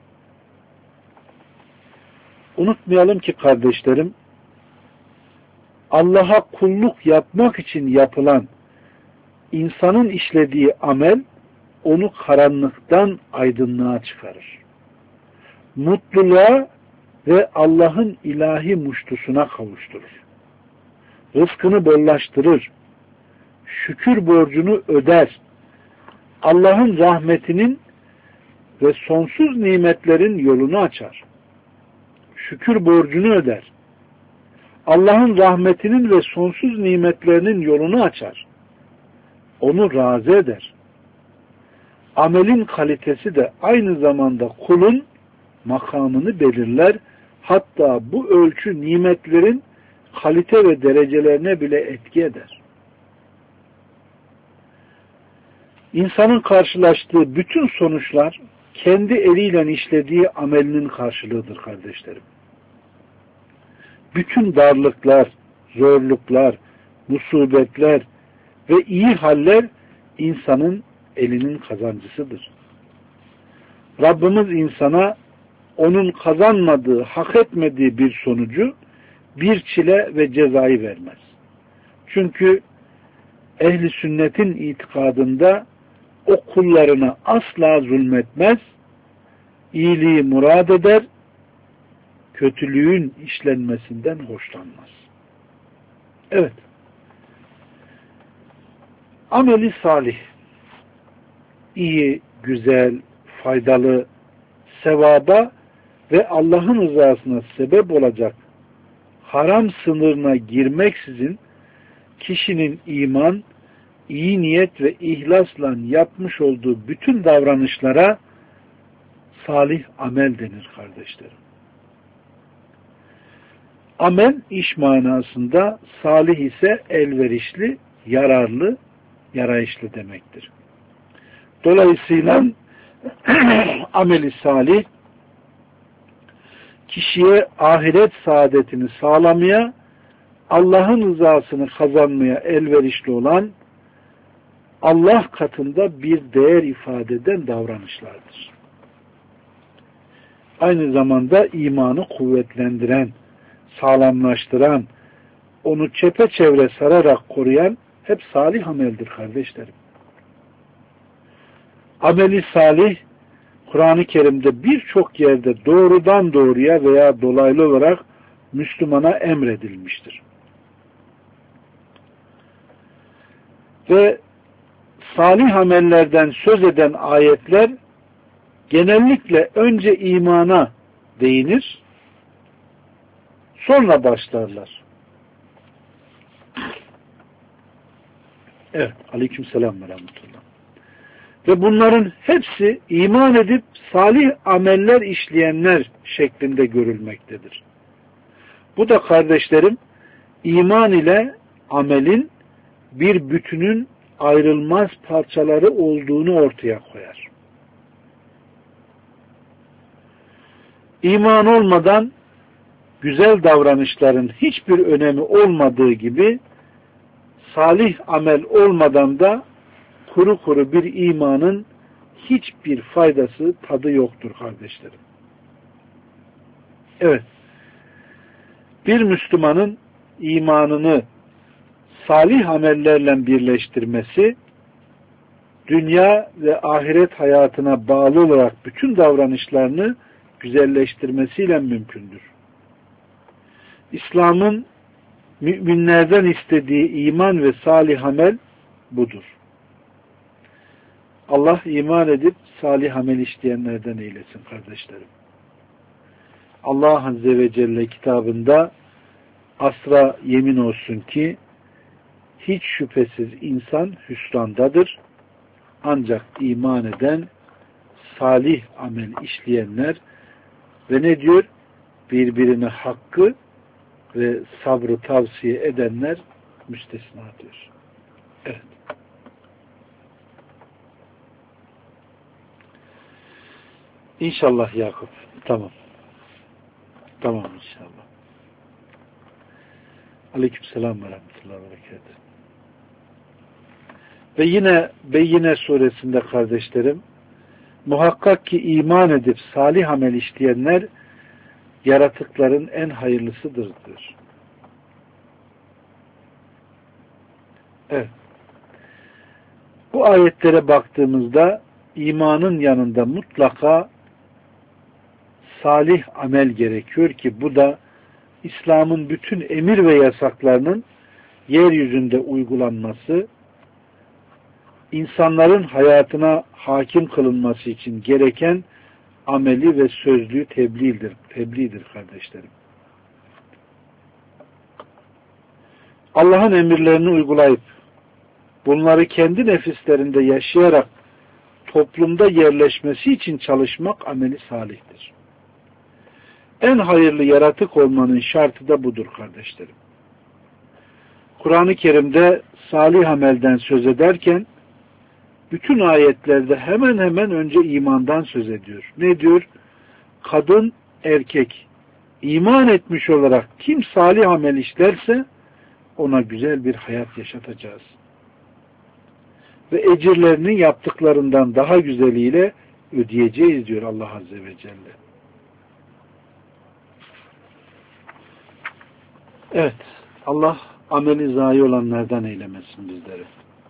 Unutmayalım ki kardeşlerim, Allah'a kulluk yapmak için yapılan insanın işlediği amel onu karanlıktan aydınlığa çıkarır. Mutluluğa ve Allah'ın ilahi muştusuna kavuşturur. Rızkını bollaştırır. Şükür borcunu öder. Allah'ın rahmetinin ve sonsuz nimetlerin yolunu açar. Şükür borcunu öder. Allah'ın rahmetinin ve sonsuz nimetlerinin yolunu açar. Onu razı eder. Amelin kalitesi de aynı zamanda kulun makamını belirler. Hatta bu ölçü nimetlerin kalite ve derecelerine bile etki eder. İnsanın karşılaştığı bütün sonuçlar kendi eliyle işlediği amelinin karşılığıdır kardeşlerim. Bütün darlıklar, zorluklar, musibetler ve iyi haller insanın elinin kazancısıdır. Rabbimiz insana onun kazanmadığı, hak etmediği bir sonucu, bir çile ve cezayı vermez. Çünkü ehli sünnetin itikadında o kullarına asla zulmetmez, iyiliği murad eder, kötülüğün işlenmesinden hoşlanmaz. Evet. Ameli salih, iyi, güzel, faydalı, sevaba ve Allah'ın rızasına sebep olacak haram sınırına girmeksizin kişinin iman, iyi niyet ve ihlasla yapmış olduğu bütün davranışlara salih amel denir kardeşlerim. Amel iş manasında, salih ise elverişli, yararlı, yarayışlı demektir. Dolayısıyla ameli salih kişiye ahiret saadetini sağlamaya, Allah'ın rızasını kazanmaya elverişli olan, Allah katında bir değer ifade eden davranışlardır. Aynı zamanda imanı kuvvetlendiren, sağlamlaştıran, onu çepeçevre sararak koruyan hep salih ameldir kardeşlerim. Ameli salih, Kur'an-ı Kerim'de birçok yerde doğrudan doğruya veya dolaylı olarak Müslümana emredilmiştir. Ve salih amellerden söz eden ayetler genellikle önce imana değinir, sonra başlarlar. Evet, aleykümselam ve rahmetullah. Ve bunların hepsi iman edip salih ameller işleyenler şeklinde görülmektedir. Bu da kardeşlerim, iman ile amelin bir bütünün ayrılmaz parçaları olduğunu ortaya koyar. İman olmadan güzel davranışların hiçbir önemi olmadığı gibi salih amel olmadan da kuru kuru bir imanın hiçbir faydası, tadı yoktur kardeşlerim. Evet. Bir Müslümanın imanını salih amellerle birleştirmesi, dünya ve ahiret hayatına bağlı olarak bütün davranışlarını güzelleştirmesiyle mümkündür. İslam'ın müminlerden istediği iman ve salih amel budur. Allah iman edip salih amel işleyenlerden eylesin kardeşlerim. Allah Azze ve Celle kitabında asra yemin olsun ki hiç şüphesiz insan hüsrandadır. Ancak iman eden salih amel işleyenler ve ne diyor? Birbirine hakkı ve sabrı tavsiye edenler müstesna diyor. Evet. İnşallah Yakup. Tamam. Tamam inşallah. Aleykümselam ve rahmetullahi ve berekatuhu. Ve yine Beyyine suresinde kardeşlerim, muhakkak ki iman edip salih amel işleyenler yaratıkların en hayırlısıdır diyor. Evet. Bu ayetlere baktığımızda imanın yanında mutlaka salih amel gerekiyor ki bu da İslam'ın bütün emir ve yasaklarının yeryüzünde uygulanması, insanların hayatına hakim kılınması için gereken ameli ve sözlü tebliğdir, tebliğdir kardeşlerim. Allah'ın emirlerini uygulayıp bunları kendi nefislerinde yaşayarak toplumda yerleşmesi için çalışmak ameli salihtir. En hayırlı yaratık olmanın şartı da budur kardeşlerim. Kur'an-ı Kerim'de salih amelden söz ederken bütün ayetlerde hemen hemen önce imandan söz ediyor. Ne diyor? Kadın, erkek iman etmiş olarak kim salih amel işlerse ona güzel bir hayat yaşatacağız. Ve ecirlerini yaptıklarından daha güzeliyle ödeyeceğiz diyor Allah Azze ve Celle. Evet, Allah ameli zayi olanlardan eylemesin bizleri.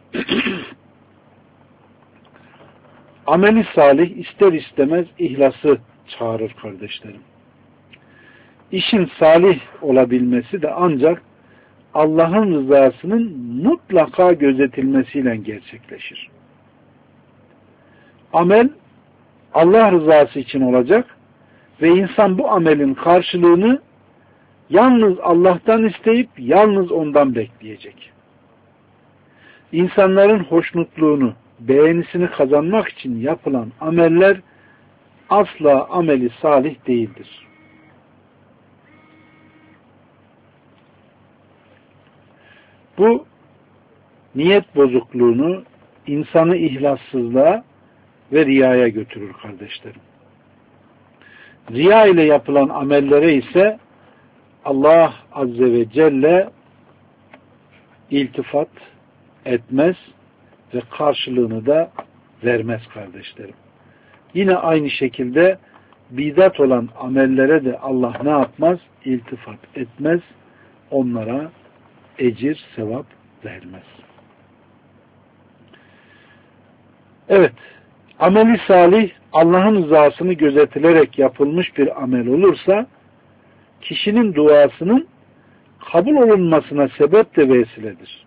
Ameli salih ister istemez ihlası çağırır kardeşlerim. İşin salih olabilmesi de ancak Allah'ın rızasının mutlaka gözetilmesiyle gerçekleşir. Amel Allah rızası için olacak ve insan bu amelin karşılığını yalnız Allah'tan isteyip yalnız ondan bekleyecek. İnsanların hoşnutluğunu, beğenisini kazanmak için yapılan ameller asla ameli salih değildir. Bu niyet bozukluğunu insanı ihlassızlığa ve riyaya götürür kardeşlerim. Riya ile yapılan amellere ise Allah Azze ve Celle iltifat etmez ve karşılığını da vermez kardeşlerim. Yine aynı şekilde bidat olan amellere de Allah ne yapmaz? İltifat etmez. Onlara ecir, sevap vermez. Evet, ameli salih Allah'ın rızasını gözetilerek yapılmış bir amel olursa kişinin duasının kabul olunmasına sebep de vesiledir.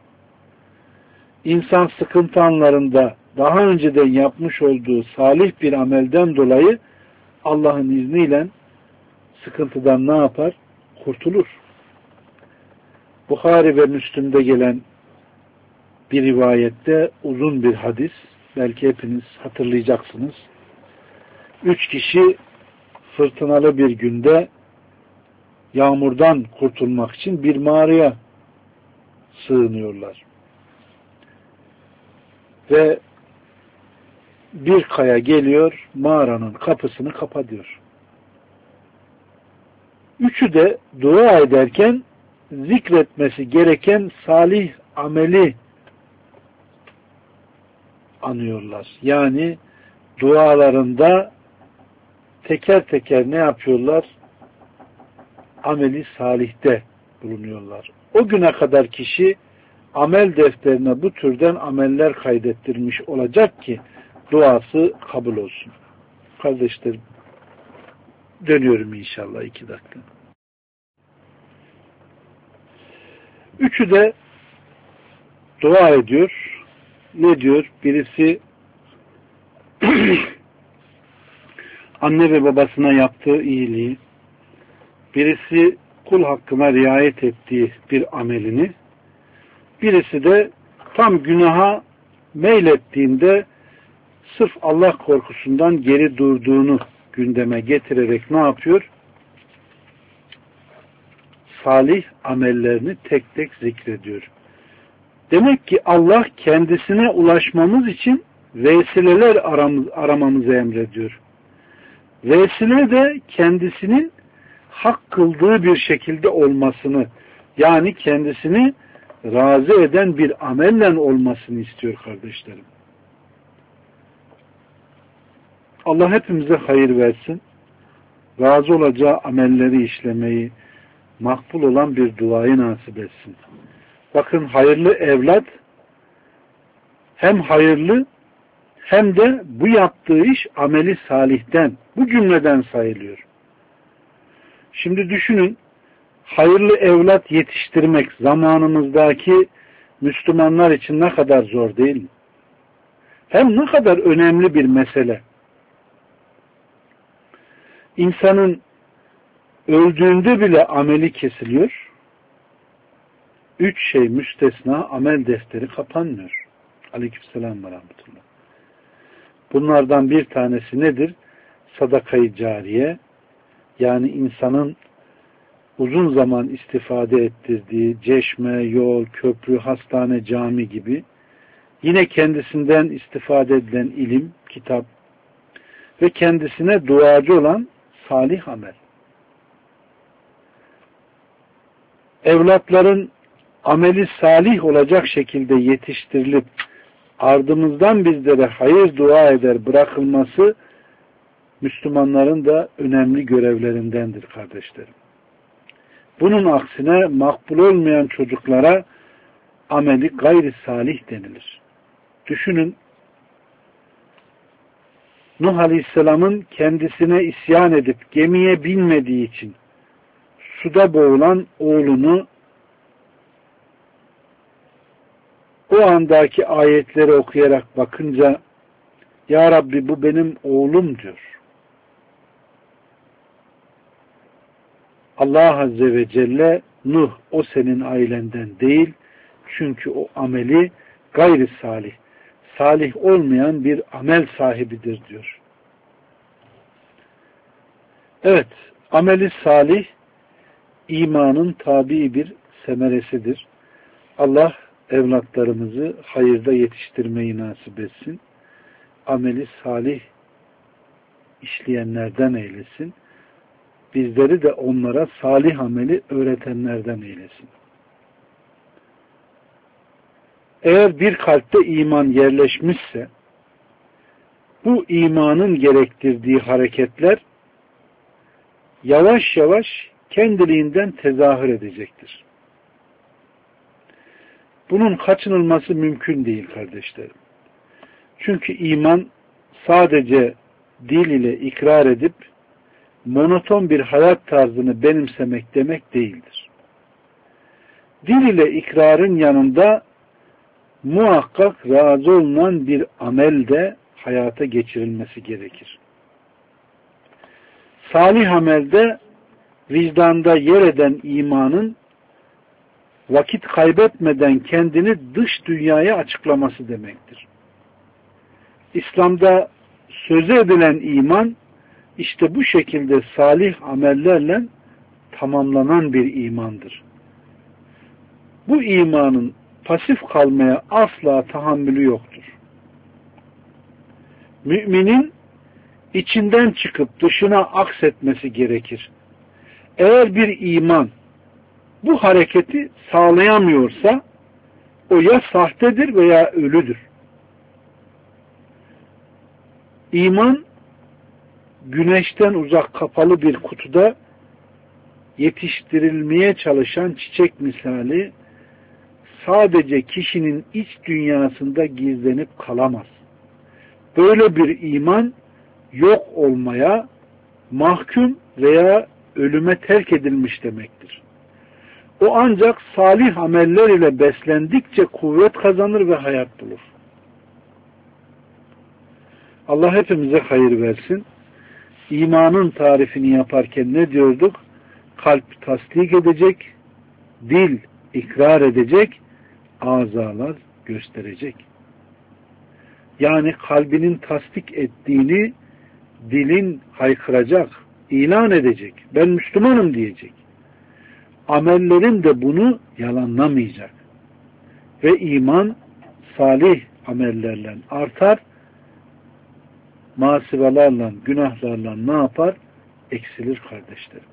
İnsan sıkıntı anlarında daha önceden yapmış olduğu salih bir amelden dolayı Allah'ın izniyle sıkıntıdan ne yapar? Kurtulur. Buhari ve Müslim'de gelen bir rivayette uzun bir hadis, belki hepiniz hatırlayacaksınız. Üç kişi fırtınalı bir günde yağmurdan kurtulmak için bir mağaraya sığınıyorlar. Ve bir kaya geliyor, mağaranın kapısını kapatıyor. Üçü de dua ederken zikretmesi gereken salih ameli anıyorlar. Yani dualarında teker teker ne yapıyorlar? Ameli salihte bulunuyorlar. O güne kadar kişi amel defterine bu türden ameller kaydettirmiş olacak ki duası kabul olsun. Kardeşlerim, dönüyorum inşallah iki dakika. Üçü de dua ediyor. Ne diyor? Birisi anne ve babasına yaptığı iyiliği, birisi kul hakkına riayet ettiği bir amelini, birisi de tam günaha meylettiğinde sırf Allah korkusundan geri durduğunu gündeme getirerek ne yapıyor? Salih amellerini tek tek zikrediyor. Demek ki Allah kendisine ulaşmamız için vesileler aramız, aramamızı emrediyor. Vesile de kendisinin hak kıldığı bir şekilde olmasını, yani kendisini razı eden bir amelle olmasını istiyor kardeşlerim. Allah hepimize hayır versin. Razı olacağı amelleri işlemeyi, makbul olan bir duayı nasip etsin. Bakın, hayırlı evlat hem hayırlı hem de bu yaptığı iş ameli salihten, bu cümleden sayılıyor. Şimdi düşünün, hayırlı evlat yetiştirmek zamanımızdaki Müslümanlar için ne kadar zor değil mi? Hem ne kadar önemli bir mesele. İnsanın öldüğünde bile ameli kesiliyor. Üç şey müstesna, amel defteri kapanmıyor. Aleykümselam ve rahmetullah. Bunlardan bir tanesi nedir? Sadaka-i cariye, yani insanın uzun zaman istifade ettirdiği çeşme, yol, köprü, hastane, cami gibi, yine kendisinden istifade edilen ilim, kitap ve kendisine duacı olan salih amel. Evlatların ameli salih olacak şekilde yetiştirilip ardımızdan bizlere hayır dua eder bırakılması Müslümanların da önemli görevlerindendir kardeşlerim. Bunun aksine makbul olmayan çocuklara ameli gayri salih denilir. Düşünün, Nuh Aleyhisselam'ın kendisine isyan edip gemiye binmediği için suda boğulan oğlunu o andaki ayetleri okuyarak bakınca, Ya Rabbi bu benim oğlum diyor. Allah Azze ve Celle, Nuh o senin ailenden değil, çünkü o ameli gayri salih, salih olmayan bir amel sahibidir diyor. Evet, ameli salih imanın tabii bir semeresidir. Allah evlatlarımızı hayırda yetiştirmeyi nasip etsin. Ameli salih işleyenlerden eylesin. Bizleri de onlara salih ameli öğretenlerden eylesin. Eğer bir kalpte iman yerleşmişse, bu imanın gerektirdiği hareketler yavaş yavaş kendiliğinden tezahür edecektir. Bunun kaçınılması mümkün değil kardeşlerim. Çünkü iman sadece dil ile ikrar edip monoton bir hayat tarzını benimsemek demek değildir. Dil ile ikrarın yanında muhakkak razı olunan bir amel de hayata geçirilmesi gerekir. Salih amelde vicdanda yer eden imanın vakit kaybetmeden kendini dış dünyaya açıklaması demektir. İslam'da söze edilen iman işte bu şekilde salih amellerle tamamlanan bir imandır. Bu imanın pasif kalmaya asla tahammülü yoktur. Müminin içinden çıkıp dışına aksetmesi gerekir. Eğer bir iman bu hareketi sağlayamıyorsa o ya sahtedir veya ölüdür. İman güneşten uzak kapalı bir kutuda yetiştirilmeye çalışan çiçek misali sadece kişinin iç dünyasında gizlenip kalamaz. Böyle bir iman yok olmaya mahkum veya ölüme terk edilmiş demektir. O ancak salih ameller ile beslendikçe kuvvet kazanır ve hayat bulur. Allah hepimize hayır versin. İmanın tarifini yaparken ne diyorduk? Kalp tasdik edecek, dil ikrar edecek, azalar gösterecek. Yani kalbinin tasdik ettiğini dilin haykıracak, ilan edecek. Ben Müslümanım diyecek. Amellerin de bunu yalanlamayacak. Ve iman salih amellerle artar. Masivalarla, günahlarla ne yapar? Eksilir kardeşlerim.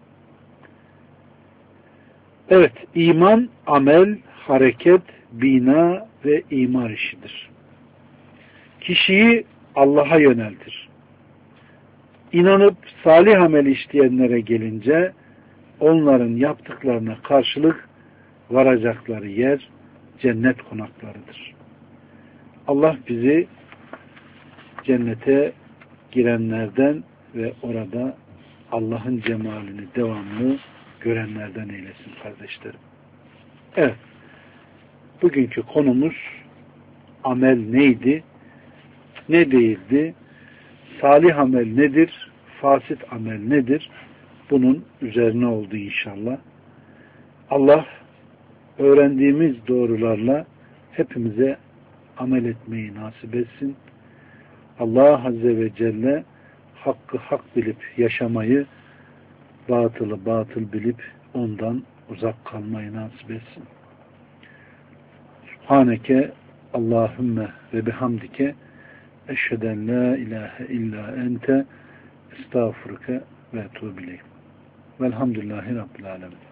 Evet, iman, amel, hareket, bina ve imar işidir. Kişiyi Allah'a yöneltir. İnanıp salih amel işleyenlere gelince onların yaptıklarına karşılık varacakları yer cennet konaklarıdır. Allah bizi cennete girenlerden ve orada Allah'ın cemalini devamlı görenlerden eylesin kardeşlerim. Evet. Bugünkü konumuz amel neydi? Ne değildi? Salih amel nedir? Fasit amel nedir? Bunun üzerine oldu inşallah. Allah öğrendiğimiz doğrularla hepimize amel etmeyi nasip etsin. Allah Azze ve Celle hakkı hak bilip yaşamayı, batılı batıl bilip ondan uzak kalmayı nasip etsin. Subhaneke Allahümme ve bihamdike eşheden la ilahe illa ente estağfurke ve etûbü ileyh. Velhamdülillahi Rabbil alemin.